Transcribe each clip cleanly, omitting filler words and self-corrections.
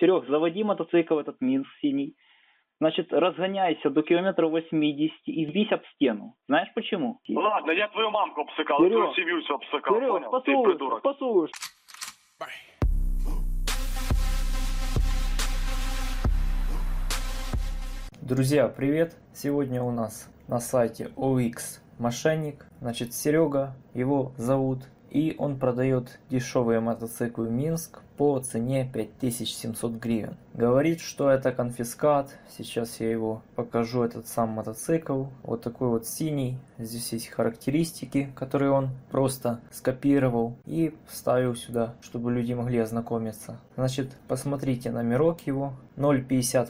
Серег, заводи мотоцикл этот Минск синий. Значит, разгоняйся до километра 80 и вбись об стену. Знаешь почему? Ладно, я твою мамку обсыкал, Серег, твою семью все обсыкал, Серег, понял? Ты придурок. послушай. Друзья, привет! Сегодня у нас на сайте OX Мошенник. Значит, Серега его зовут. И он продает дешевые мотоциклы в Минск по цене 5700 гривен. Говорит, что это конфискат. Сейчас я его покажу, этот сам мотоцикл. Вот такой вот синий. Здесь есть характеристики, которые он просто скопировал и вставил сюда, чтобы люди могли ознакомиться. Значит, посмотрите номерок его. 050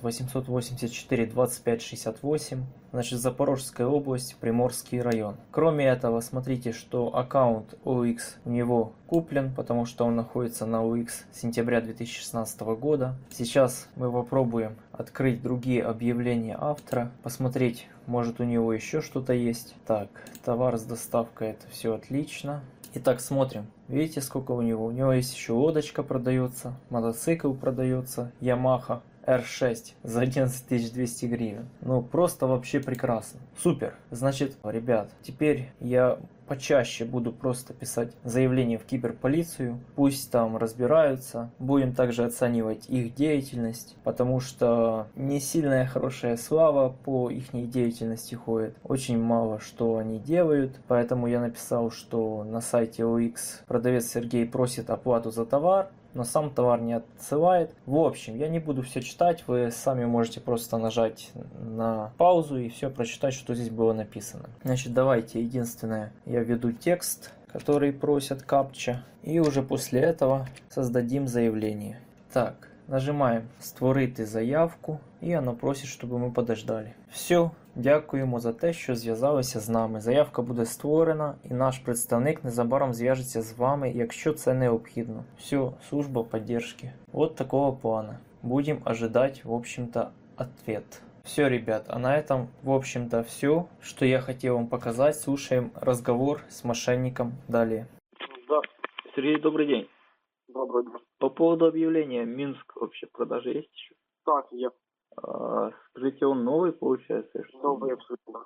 884 25 68. Значит, Запорожская область, Приморский район. Кроме этого, смотрите, что аккаунт OX у него куплен, потому что он находится на OX с сентября 2016 года. Сейчас мы попробуем открыть другие объявления автора, посмотреть, может у него еще что-то есть. Так, товар с доставкой, это все отлично. Итак, смотрим. Видите, сколько у него? У него есть еще лодочка продается, мотоцикл продается, Yamaha R6 за 11200 гривен. Ну, просто вообще прекрасно. Супер. Значит, ребят, теперь я почаще буду просто писать заявление в киберполицию. Пусть там разбираются. Будем также оценивать их деятельность, потому что не сильная хорошая слава по их деятельности ходит. Очень мало что они делают. Поэтому я написал, что на сайте OX продавец Сергей просит оплату за товар, но сам товар не отсылает. В общем, я не буду все читать, вы сами можете просто нажать на паузу и все прочитать, что здесь было написано. Значит, давайте, единственное, я введу текст, который просят капча, и уже после этого создадим заявление. Так, нажимаем «Створити заявку», і воно просить, щоб ми подождали. Все, дякуємо за те, що зв'язалися з нами. Заявка буде створена, і наш представник незабаром зв'яжеться з вами, якщо це необхідно. Все, служба поддержки. Вот такого плана. Будем ожидать, в общем-то, ответ. Все, ребят, а на этом, в общем-то, все, что я хотел вам показать. Слушаем разговор с мошенником далее. Да, Сергей, добрый день. добрый день. По поводу объявления, Минск вообще продажи есть еще? Так, я. Скажите, он новый получается? Новый абсолютно.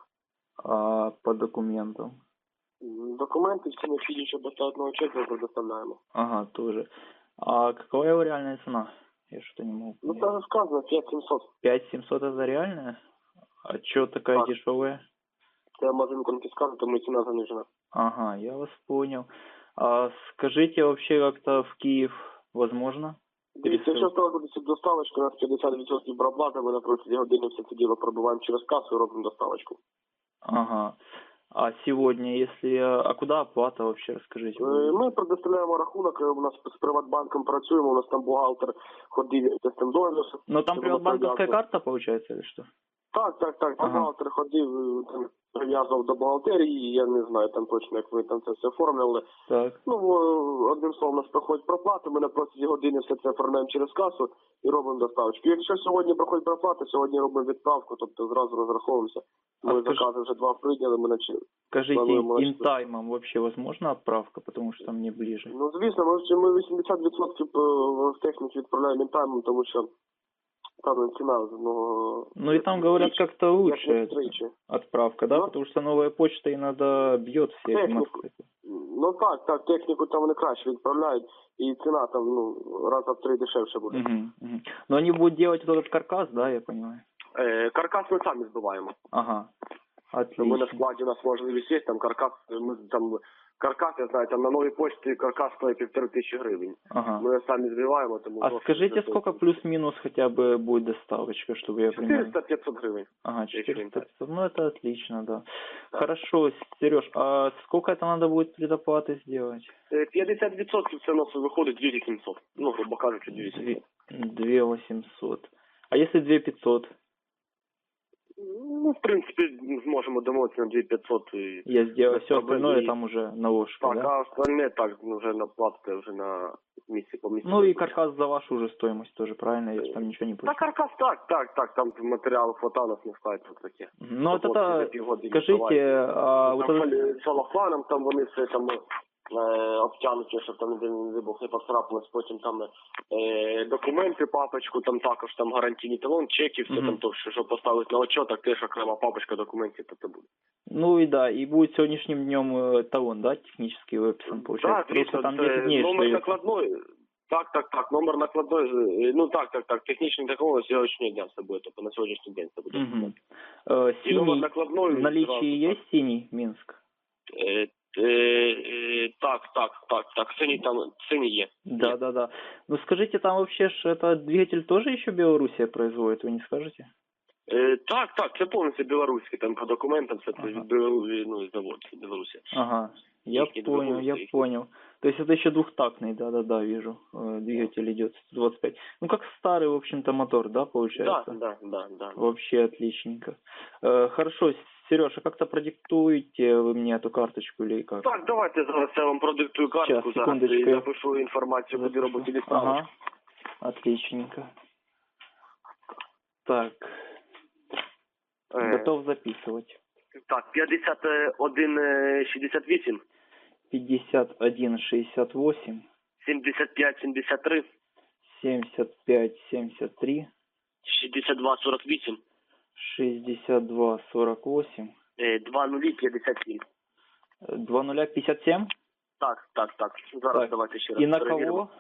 А по документам? Документы все необходимые, чтобы достаточного чека предоставляем. Ага, тоже. А какова его реальная цена? Я что-то не могу Ну, понять. даже сказано 5700. 5700 это реальная? А чё такая Так. дешевая? Я магазин конфискат, тому цена занижена. Ага, я вас понял. А скажите, вообще как-то в Киев возможно? Дивіться, якщо ставити доставочку, у нас 50% проплати, ми на протязі години все це діло пробиваємо через касу і робимо доставочку. Ага. А сегодня, если... А куда оплата вообще, расскажите? Ми предоставляємо рахунок, у нас з Приватбанком працюємо, у нас там бухгалтер ходив з тим договором. Но там приватбанковская карта получается или что? Так. Там Ага. бухгалтер ходив, там, прив'язував до бухгалтерії, я не знаю там точно, як ви там це все оформляли. Так. Ну, одним словом, у нас проходить проплата, ми на протязі години все це оформляємо через касу і робимо доставочку. Якщо сьогодні проходить проплата, сьогодні робимо відправку, тобто зразу розраховуємося. Ми закази вже 2 прийняли, ми начали. Скажите, интаймом вообще возможна отправка, потому что мне ближе? Ну, звісно, ми 80% в техніці відправляємо інтаймом, тому що там ціна, Ну и там говорят как-то лучше отправка, да? Ну, потому что новая почта иногда бьет все эти мотоциклы. Ну так, техніку там вони краще відправляють, і ціна там, раза в 3 дешевше буде. Но они будут делать вот этот каркас, да, я понимаю? Каркас ми самі збиваємо. Ага, отлично. Ми на складі, у нас можливість є, там каркас, ми там... Каркас, я знаю, там на новій почті каркас стоїть 1500 гривень. Ага. Мы сами сбиваем, тому... А скажите, сколько плюс-минус хотя бы будет доставочка, чтобы я понимал? 400-500 гривен. Ага, 400-500. Ну, это отлично, да. Хорошо, Сереж, а сколько это надо будет предоплаты сделать? 50% це у нас виходить 2700. Ну, грубо кажучи, 2700. 2800. А если 2500? Ну, в принципе, зможемо домовитися на 2500. И... Я сделаю все остальное, там уже наложка, так, да? а остальное так, уже наплатите уже на месяц по месяцу. Ну и каркас за вашу уже стоимость тоже, правильно? Я там ничего не плачу. Да, каркас так, там материалов хватало, нас не ставить вот такие. Ну вот это, скажите, вот это... Целлофаном там вони все там обтянуті, щоб там ніде не був, не поцарапалось, потім там документи, папочку, там також там гарантійний талон, чеки, все там то, що поставити на учет, так теж окрема папочка документів, то буде. Ну и да, и будет сегодняшним днем талон, да, технически выписан, получается? Так, звісно, там це 10 дней номер остается. накладної. Так, номер накладної, так, технічний такого сьогоднішнього дня все буде, тобто на сьогоднішній день це буде. Мгм. І номер Синий накладної в наличии зразу, есть синий Минск? Так, синій є. Да. Ну скажите, там вообще ж это двигатель тоже еще Белоруссия производит, вы не скажете? Так, це повністю білоруський, там по документам все це Ага. ну, завод Білорусі. Ага, я Их не понял, двигун, я их- понял. То есть это еще двухтактный, да, вижу, двигатель идет 125. Ну как старый, в общем-то, мотор, да, получается? Да. Вообще отличненько. Хорошо, Сережа, как-то продиктуете вы мне эту карточку или как? Так, давайте зараз я вам продиктую картку, Щас, зараз секундочку. і запишу інформацію, куди робити відправочку. Ага, отличненько. Так, готов записывать. Так, 5168, 5168 7573, 7573 6248, 6248 2057. 2057. Так. Зараз Так. давайте ще раз И на перевіримо. кого?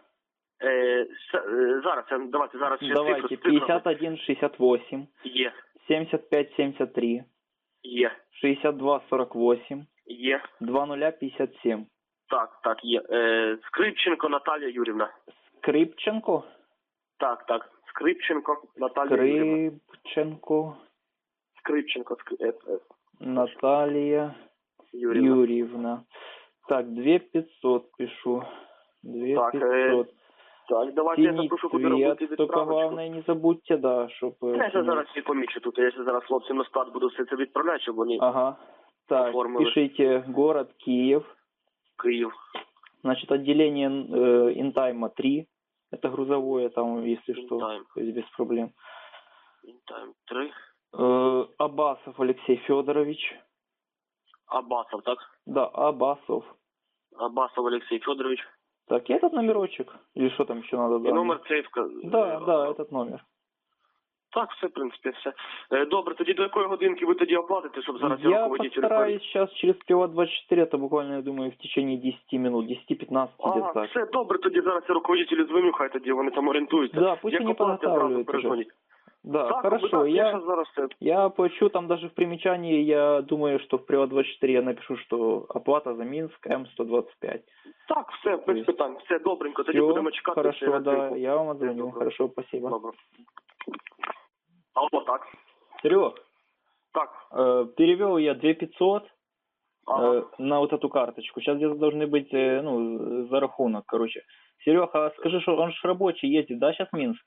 Давайте ще Давайте, цифру. 5168 Є. 7573 Є. 6248 Є. 2057. Так, є. Скрипченко Наталія Юрівна. Скрипченко? Так. Скрипченко Наталія Юрівна. Скрипченко Скрипченко. Наталья Юрівна. Юрьевна. Так, 2500 пишу. 2500. Так, давайте я Синий запишу, куди робити цвет, только відправочку. главное не забудьте, да, чтобы... Я ще зараз не помічу тут, я ще зараз хлопцям на склад буду все це відправляти, щоб вони Ага. Так, оформили. пишите город Киев. Київ. Значит, отделение Интайма 3. Это грузовое, там, если что, Интайм. то есть без проблем. Інтайм 3. Абасов Алексей Федорович. Абасов, так? Да, Абасов. Абасов Олексій Федорович. Так, и этот номерочек. Или что там еще надо? І номер цейфка. Да, этот номер. Так, все, в принципі, все. Добре, тоді до якої годинки ви тоді оплатите, щоб зараз я Я руководителю... постараюсь сейчас через Пила 24, это буквально, я думаю, в течение 10 минут, 10-15 где-то так. Все, добре, тоді зараз я руководителю дзвоню, хай тоді вони там орієнтуються. Да, пусть Як они оплатять, зразу подготавливают уже. перезвоніть. Да, Так, хорошо, так, я зараз все. Я плачу там даже в примечании, я думаю, что в Приват 24 я напишу, что оплата за Минск М125. Так, все, без питань. Все, добренько, тоді Всё, будемо чекати. хорошо, ще на да, зв'язку. я вам отзвоню. Добре. Хорошо, спасибо. Добре. Алло, так. Серег, Так. перевел я 2500 Ага. на вот эту карточку. Сейчас где-то должны быть, за рахунок, короче. Серег, а скажи, что он же рабочий ездит, да, сейчас Минск?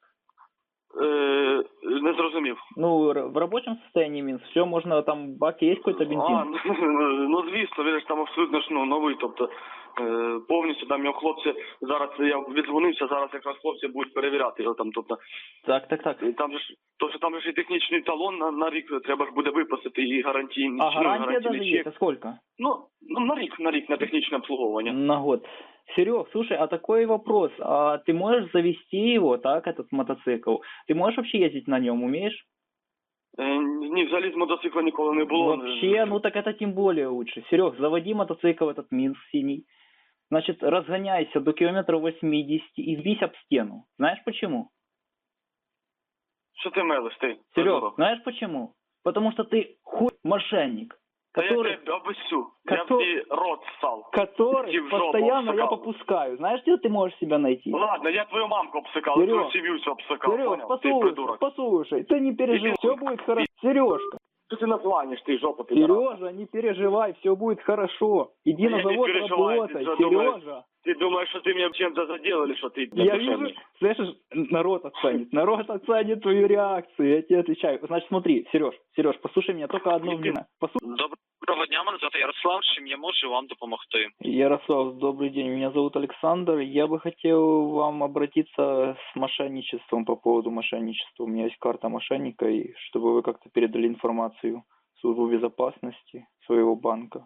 Не зрозумів. Ну, в рабочем состоянии Минск, все, можно, там баки есть какой-то бензин? Ну звісно, він ж там абсолютно ж новий, тобто повністю там його хлопці, зараз я віддзвонився, зараз якраз хлопці будуть перевіряти його там, тобто Так. і там же ж, там же ж і технічний талон на рік треба ж буде виписати і гарантійний. А гарантия гарантійний даже чек. есть, а сколько? Ну, на рік на технічне обслуговування. На год. Серег, слушай, а такой вопрос. А ты можешь завести его, так, этот мотоцикл? Ты можешь вообще ездить на нем, умеешь? Ні, взагалі з мотоцикла ніколи не було. Вообще, ну так это тем более лучше. Серег, заводи мотоцикл этот Минск синий. Значит, разгоняйся до километра 80 и вбись об стену. Знаешь почему? Що ти мелиш, ти? Серег, знаешь почему? Потому что ты мошенник. Та Который... я тебе обіцю, я Котор- в твій рот ссав. Который Иди в жопу, постоянно я обсыкал. попускаю. Знаешь, где ты можешь себя найти? Ладно, я твою мамку обсыкал, Серёг, твою семью всю обсыкал, Серег, понял? Ты придурок. послушай, ты не переживай, все будет хорошо. Сережка, Что ты названишь, ты жопу пидорас? Сережа, не переживай, все будет хорошо. Иди А на я не завод переживаю, работай, ты что, думаешь? Сережа. Ты думаешь, что ты меня чем-то задел или что ты... Я вижу, слышишь, народ оценит твою реакцию, я тебе отвечаю. Значит, смотри, Сереж, послушай меня, только одну внимание. Доброго дня, мене звати Ярослав, чим я можу вам допомогти? Ярослав, добрый день, меня зовут Александр. Я бы хотел вам обратиться с мошенничеством по поводу мошенничества. У меня есть карта мошенника, и чтобы вы как-то передали информацию в службу безопасности своего банка.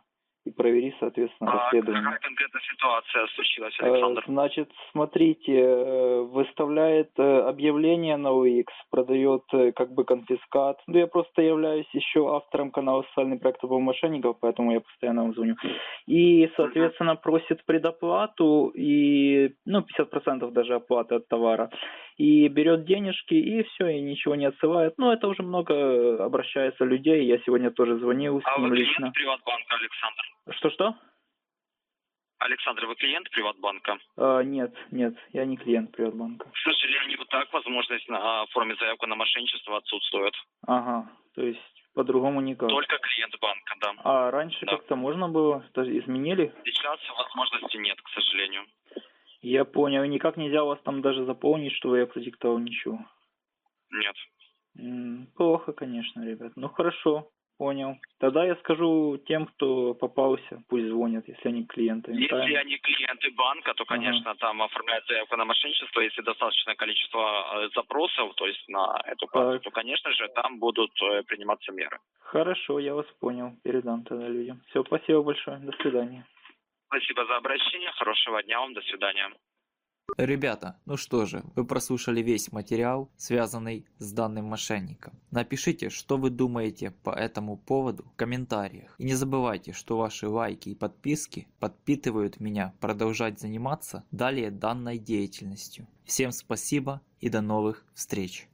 и провери, соответственно, расследование. Какая конкретная ситуация случилась, Александр? Значит, смотрите, выставляет объявление на OX, продает как бы конфискат. Ну, я просто являюсь еще автором канала «Социальный проект об мошенников», поэтому я постоянно вам звоню. И, соответственно, просит предоплату и, 50% даже оплаты от товара. И берет денежки, и все, и ничего не отсылает. Ну, это уже много обращается людей. Я сегодня тоже звонил с ним вы лично. клиент Приватбанка, Александр? Что-что? Александр, вы клиент Приватбанка? Нет, я не клиент Приватбанка. К сожалению, вот так возможность оформить заявку на мошенничество отсутствует. Ага, то есть по-другому никак. Только клиент банка, да. А раньше как-то можно было? Даже изменили? Сейчас возможности нет, к сожалению. Я понял. И никак нельзя вас там даже заполнить, что я продиктовал ничего? Нет. Плохо, конечно, ребят. Ну хорошо, понял. Тогда я скажу тем, кто попался, пусть звонят, если они клиенты. Если правильно? они клиенты банка, то, конечно, там оформляют заявку на мошенничество. Если достаточное количество запросов, то есть на эту карту, то, конечно же, там будут приниматься меры. Хорошо, я вас понял. Передам тогда людям. Все, спасибо большое. До свидания. Спасибо за обращение. Хорошего дня вам. До свидания. Ребята, ну что же, вы прослушали весь материал, связанный с данным мошенником. Напишите, что вы думаете по этому поводу в комментариях. И не забывайте, что ваши лайки и подписки подпитывают меня продолжать заниматься далее данной деятельностью. Всем спасибо и до новых встреч!